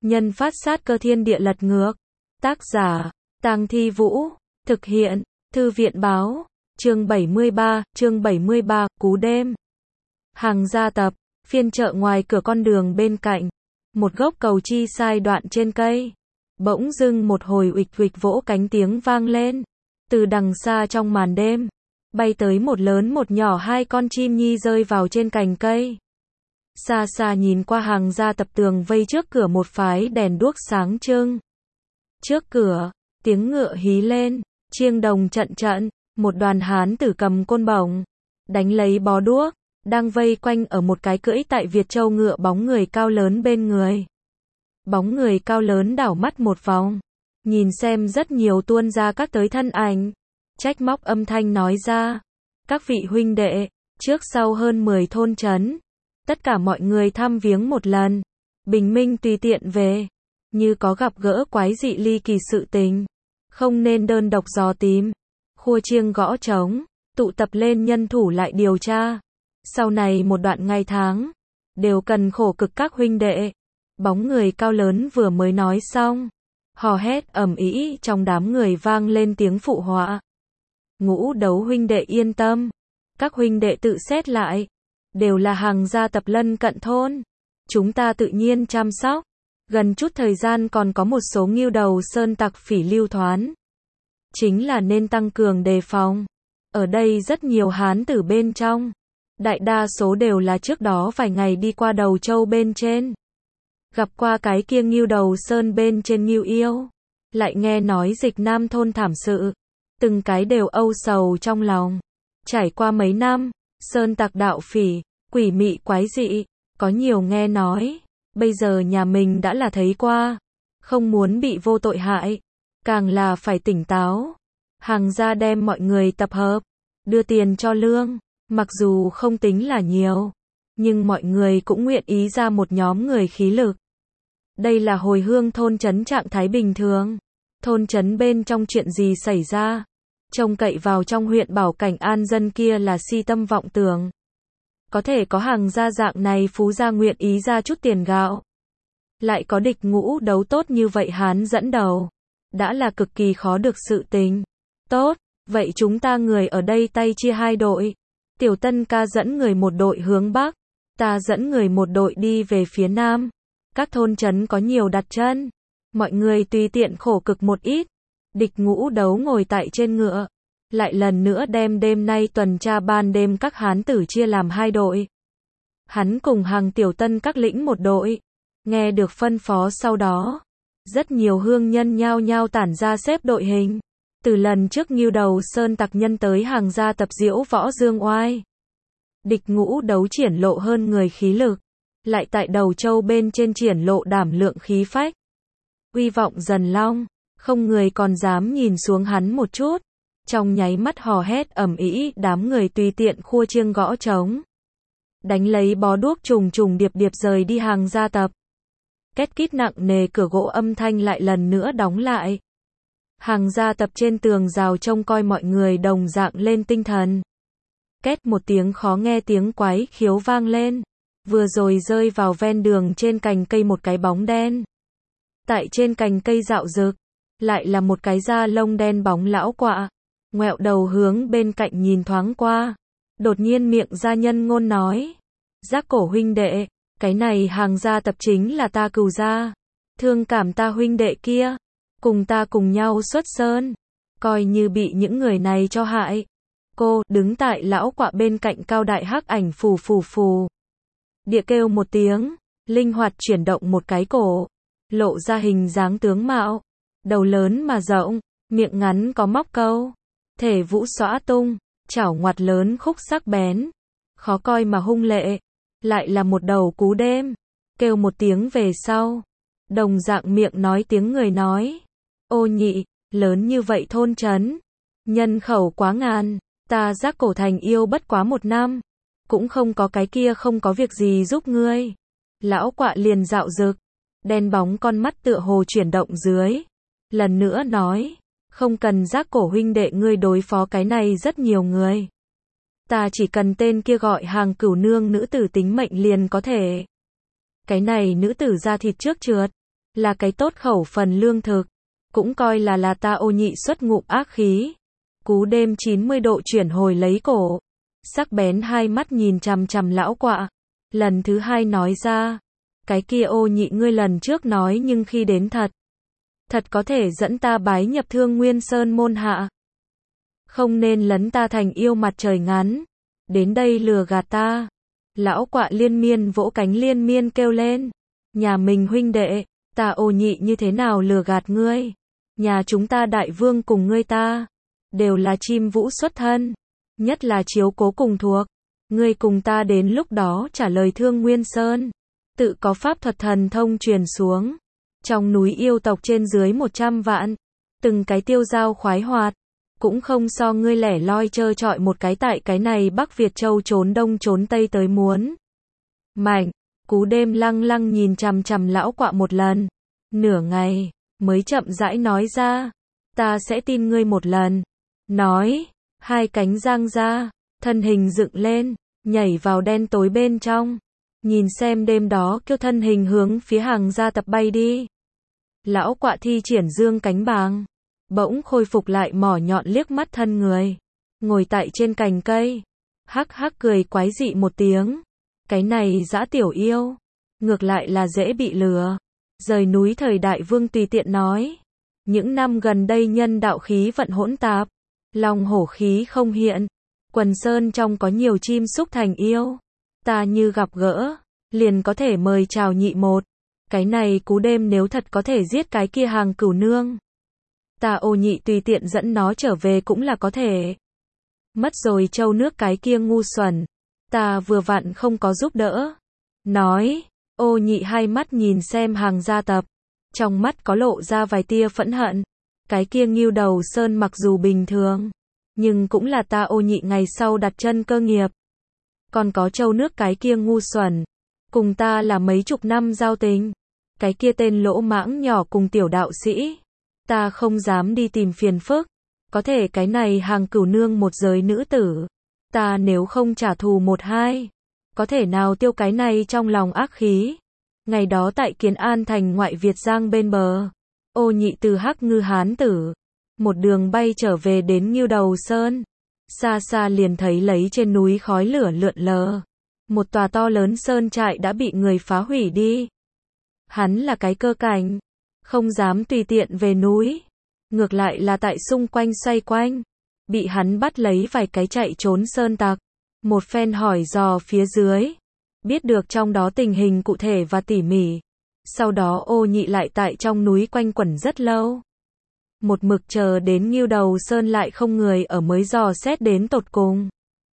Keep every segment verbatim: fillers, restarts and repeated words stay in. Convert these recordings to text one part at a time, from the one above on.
nhân phát sát cơ thiên địa lật ngược. Tác giả, Tang Thi Vũ, thực hiện, Thư viện báo, chương bảy mươi ba, chương bảy mươi ba, cú đêm. Hàng gia tập, phiên chợ ngoài cửa con đường bên cạnh, một gốc cầu chi sai đoạn trên cây. Bỗng dưng một hồi uịch uịch vỗ cánh tiếng vang lên. Từ đằng xa trong màn đêm, bay tới một lớn một nhỏ hai con chim nhi rơi vào trên cành cây. Xa xa nhìn qua hàng gia tập tường vây trước cửa một phái đèn đuốc sáng trưng. Trước cửa, tiếng ngựa hí lên, chiêng đồng trận trận, một đoàn hán tử cầm côn bổng, đánh lấy bó đuốc, đang vây quanh ở một cái cưỡi tại Việt Châu ngựa bóng người cao lớn bên người. Bóng người cao lớn đảo mắt một vòng, nhìn xem rất nhiều tuôn ra các tới thân ảnh, trách móc âm thanh nói ra, các vị huynh đệ, trước sau hơn mười thôn trấn, tất cả mọi người thăm viếng một lần, bình minh tùy tiện về, như có gặp gỡ quái dị ly kỳ sự tình, không nên đơn độc dò tìm, khua chiêng gõ trống, tụ tập lên nhân thủ lại điều tra. Sau này một đoạn ngày tháng, đều cần khổ cực các huynh đệ. Bóng người cao lớn vừa mới nói xong, hò hét ầm ĩ trong đám người vang lên tiếng phụ họa. Ngũ Đấu huynh đệ yên tâm, các huynh đệ tự xét lại, đều là hàng gia tập lân cận thôn, chúng ta tự nhiên chăm sóc. Gần chút thời gian còn có một số ngưu đầu sơn tặc phỉ lưu thoán, chính là nên tăng cường đề phòng. Ở đây rất nhiều hán tử bên trong, đại đa số đều là trước đó vài ngày đi qua đầu châu bên trên, gặp qua cái kia ngưu đầu sơn bên trên ngưu yêu, lại nghe nói Dịch Nam thôn thảm sự, từng cái đều âu sầu trong lòng. Trải qua mấy năm, sơn tặc đạo phỉ, quỷ mị quái dị, có nhiều nghe nói, bây giờ nhà mình đã là thấy qua, không muốn bị vô tội hại, càng là phải tỉnh táo. Hàng gia đem mọi người tập hợp, đưa tiền cho lương, mặc dù không tính là nhiều, nhưng mọi người cũng nguyện ý ra một nhóm người khí lực. Đây là hồi hương thôn trấn trạng thái bình thường. Thôn trấn bên trong chuyện gì xảy ra? Trông cậy vào trong huyện bảo cảnh an dân kia là si tâm vọng tưởng. Có thể có hàng gia dạng này phú gia nguyện ý ra chút tiền gạo. Lại có địch Ngũ Đấu tốt như vậy hán dẫn đầu. Đã là cực kỳ khó được sự tình. Tốt, vậy chúng ta người ở đây tay chia hai đội. Tiểu Tân ca dẫn người một đội hướng Bắc. Ta dẫn người một đội đi về phía Nam. Các thôn trấn có nhiều đặt chân, mọi người tùy tiện khổ cực một ít. Địch Ngũ Đấu ngồi tại trên ngựa, lại lần nữa đem đêm nay tuần tra ban đêm các hán tử chia làm hai đội. Hắn cùng hàng Tiểu Tân các lĩnh một đội. Nghe được phân phó sau đó, rất nhiều hương nhân nhao nhao tản ra xếp đội hình. Từ lần trước ngưu đầu sơn tặc nhân tới hàng gia tập diễu võ dương oai, Địch Ngũ Đấu triển lộ hơn người khí lực, lại tại đầu châu bên trên triển lộ đảm lượng khí phách. Uy vọng dần long, không người còn dám nhìn xuống hắn một chút. Trong nháy mắt hò hét ầm ĩ, đám người tùy tiện khua chiêng gõ trống, đánh lấy bó đuốc trùng trùng điệp điệp rời đi hàng gia tập. Két kít nặng nề cửa gỗ âm thanh lại lần nữa đóng lại. Hàng gia tập trên tường rào trông coi mọi người đồng dạng lên tinh thần. Két một tiếng khó nghe tiếng quái khiếu vang lên. Vừa rồi rơi vào ven đường trên cành cây một cái bóng đen. Tại trên cành cây dạo rực, lại là một cái da lông đen bóng lão quạ. Ngoẹo đầu hướng bên cạnh nhìn thoáng qua. Đột nhiên miệng ra nhân ngôn nói. Giác Cổ huynh đệ, cái này hàng gia tập chính là ta cừu gia. Thương cảm ta huynh đệ kia, cùng ta cùng nhau xuất sơn. Coi như bị những người này cho hại. Cô, đứng tại lão quạ bên cạnh cao đại hắc ảnh phù phù phù. Địa kêu một tiếng, linh hoạt chuyển động một cái cổ, lộ ra hình dáng tướng mạo, đầu lớn mà rộng, miệng ngắn có móc câu, thể vũ xõa tung, chảo ngoặt lớn khúc sắc bén, khó coi mà hung lệ, lại là một đầu cú đêm. Kêu một tiếng về sau, đồng dạng miệng nói tiếng người nói, ô nhị, lớn như vậy thôn trấn, nhân khẩu quá ngàn, ta Giác Cổ thành yêu bất quá một năm, cũng không có cái kia không có việc gì giúp ngươi. Lão quạ liền dạo rực, đen bóng con mắt tựa hồ chuyển động dưới, lần nữa nói, không cần Giác Cổ huynh đệ ngươi đối phó cái này rất nhiều người. Ta chỉ cần tên kia gọi hàng cửu nương nữ tử tính mệnh liền có thể. Cái này nữ tử da thịt trước trượt, là cái tốt khẩu phần lương thực, cũng coi là là ta Ô Nhị xuất ngụm ác khí. Cú đêm chín mươi độ chuyển hồi lấy cổ, sắc bén hai mắt nhìn chằm chằm lão quạ, lần thứ hai nói ra, cái kia Ô Nhị ngươi lần trước nói nhưng khi đến thật, thật có thể dẫn ta bái nhập Thương Nguyên Sơn môn hạ. Không nên lấn ta thành yêu mặt trời ngắn, đến đây lừa gạt ta. Lão quạ liên miên vỗ cánh liên miên kêu lên, nhà mình huynh đệ, ta Ô Nhị như thế nào lừa gạt ngươi? Nhà chúng ta đại vương cùng ngươi ta, đều là chim vũ xuất thân, nhất là chiếu cố cùng thuộc. Ngươi cùng ta đến lúc đó trả lời Thương Nguyên Sơn, tự có pháp thuật thần thông truyền xuống. Trong núi yêu tộc trên dưới một trăm vạn, từng cái tiêu dao khoái hoạt, cũng không so ngươi lẻ loi trơ trọi một cái tại cái này Bắc Việt Châu trốn đông trốn tây tới muốn. Mạnh, cú đêm lăng lăng nhìn chằm chằm lão quạ một lần, nửa ngày, mới chậm rãi nói ra, ta sẽ tin ngươi một lần. Nói, hai cánh giang ra, thân hình dựng lên, nhảy vào đen tối bên trong, nhìn xem đêm đó kêu thân hình hướng phía hàng gia tập bay đi. Lão quạ thi triển dương cánh bàng, bỗng khôi phục lại mỏ nhọn liếc mắt thân người, ngồi tại trên cành cây, hắc hắc cười quái dị một tiếng. Cái này dã tiểu yêu, ngược lại là dễ bị lừa. Rời núi thời đại vương tùy tiện nói, những năm gần đây nhân đạo khí vận hỗn tạp, long hổ khí không hiện, quần sơn trong có nhiều chim xúc thành yêu, ta như gặp gỡ, liền có thể mời chào nhị một. Cái này cú đêm nếu thật có thể giết cái kia hàng cửu nương, ta Ô Nhị tùy tiện dẫn nó trở về cũng là có thể. Mất rồi châu nước cái kia ngu xuẩn, ta vừa vặn không có giúp đỡ. Nói, Ô Nhị hai mắt nhìn xem hàng gia tập, trong mắt có lộ ra vài tia phẫn hận. Cái kia Ngưu Đầu Sơn mặc dù bình thường, nhưng cũng là ta Ô Nhị ngày sau đặt chân cơ nghiệp. Còn có châu nước cái kia ngu xuẩn, cùng ta là mấy chục năm giao tình. Cái kia tên lỗ mãng nhỏ cùng tiểu đạo sĩ, ta không dám đi tìm phiền phức. Có thể cái này hàng cửu nương một giới nữ tử, ta nếu không trả thù một hai, có thể nào tiêu cái này trong lòng ác khí. Ngày đó tại Kiến An thành ngoại Việt Giang bên bờ, Ô Nhị từ Hắc Ngư Hán tử, một đường bay trở về đến Ngưu Đầu Sơn. Xa xa liền thấy lấy trên núi khói lửa lượn lờ, một tòa to lớn sơn trại đã bị người phá hủy đi. Hắn là cái cơ cảnh, không dám tùy tiện về núi, ngược lại là tại xung quanh xoay quanh, bị hắn bắt lấy vài cái chạy trốn sơn tặc. Một phen hỏi dò phía dưới, biết được trong đó tình hình cụ thể và tỉ mỉ. Sau đó Ô Nhị lại tại trong núi quanh quẩn rất lâu, một mực chờ đến Ngưu Đầu Sơn lại không người ở mới dò xét đến tột cùng.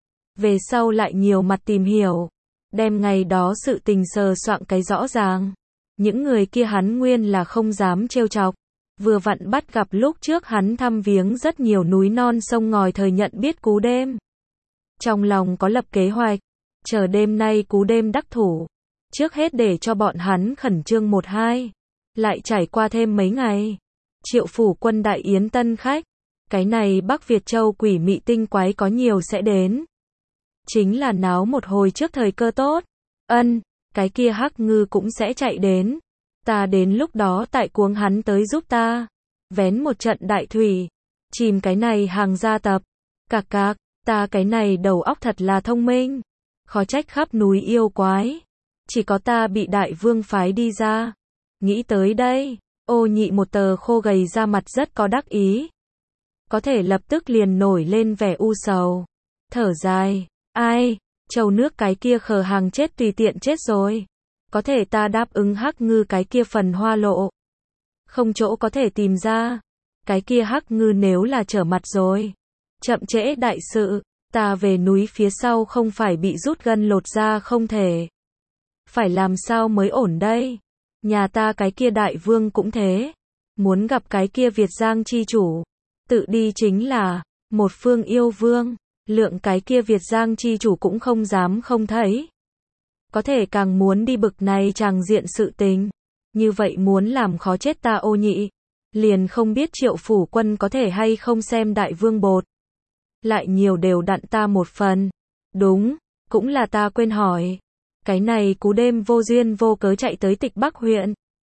Về sau lại nhiều mặt tìm hiểu, đem ngày đó sự tình sờ soạn cái rõ ràng. Những người kia hắn nguyên là không dám trêu chọc, vừa vặn bắt gặp lúc trước hắn thăm viếng rất nhiều núi non sông ngòi thời nhận biết cú đêm. Trong lòng có lập kế hoạch, chờ đêm nay cú đêm đắc thủ, trước hết để cho bọn hắn khẩn trương một hai. Lại trải qua thêm mấy ngày, Triệu phủ quân đại yến tân khách, cái này Bắc Việt Châu quỷ mị tinh quái có nhiều sẽ đến. Chính là náo một hồi trước thời cơ tốt. Ân, cái kia Hắc Ngư cũng sẽ chạy đến. Ta đến lúc đó tại cuống hắn tới giúp ta, vén một trận đại thủy, chìm cái này hàng gia tập. Cạc cạc, ta cái này đầu óc thật là thông minh, khó trách khắp núi yêu quái, chỉ có ta bị đại vương phái đi ra. Nghĩ tới đây, Ô Nhị một tờ khô gầy ra mặt rất có đắc ý, có thể lập tức liền nổi lên vẻ u sầu, thở dài, ai, châu nước cái kia khờ hàng chết tùy tiện chết rồi, có thể ta đáp ứng Hắc Ngư cái kia phần hoa lộ, không chỗ có thể tìm ra. Cái kia Hắc Ngư nếu là trở mặt rồi, chậm trễ đại sự, ta về núi phía sau không phải bị rút gân lột da không thể. Phải làm sao mới ổn đây? Nhà ta cái kia đại vương cũng thế, muốn gặp cái kia Việt Giang chi chủ, tự đi chính là một phương yêu vương, lượng cái kia Việt Giang chi chủ cũng không dám không thấy. Có thể càng muốn đi bực này tràng diện sự tình, như vậy muốn làm khó chết ta Ô Nhị, liền không biết Triệu phủ quân có thể hay không xem đại vương bột. Lại nhiều đều đặn ta một phần. Đúng, cũng là ta quên hỏi. Cái này cú đêm vô duyên vô cớ chạy tới Tịch Bắc huyện.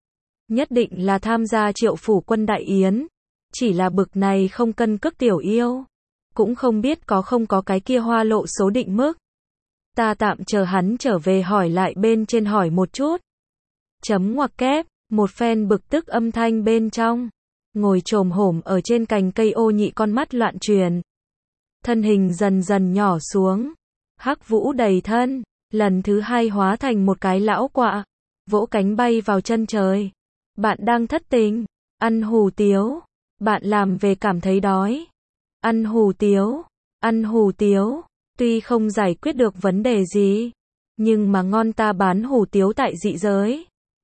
Nhất định là tham gia Triệu phủ quân đại yến. Chỉ là bực này không cân cước tiểu yêu. Cũng không biết có không có cái kia hoa lộ số định mức. Ta tạm chờ hắn trở về hỏi lại bên trên hỏi một chút. Chấm ngoặc kép, một phen bực tức âm thanh bên trong. Ngồi chồm hổm ở trên cành cây Ô Nhị con mắt loạn truyền. Thân hình dần dần nhỏ xuống. Hắc Vũ đầy thân, lần thứ hai hóa thành một cái lão quạ. Vỗ cánh bay vào chân trời. Bạn đang thất tình, ăn hủ tiếu. Bạn làm về cảm thấy đói. Ăn hủ tiếu, ăn hủ tiếu. Tuy không giải quyết được vấn đề gì, nhưng mà ngon ta bán hủ tiếu tại dị giới.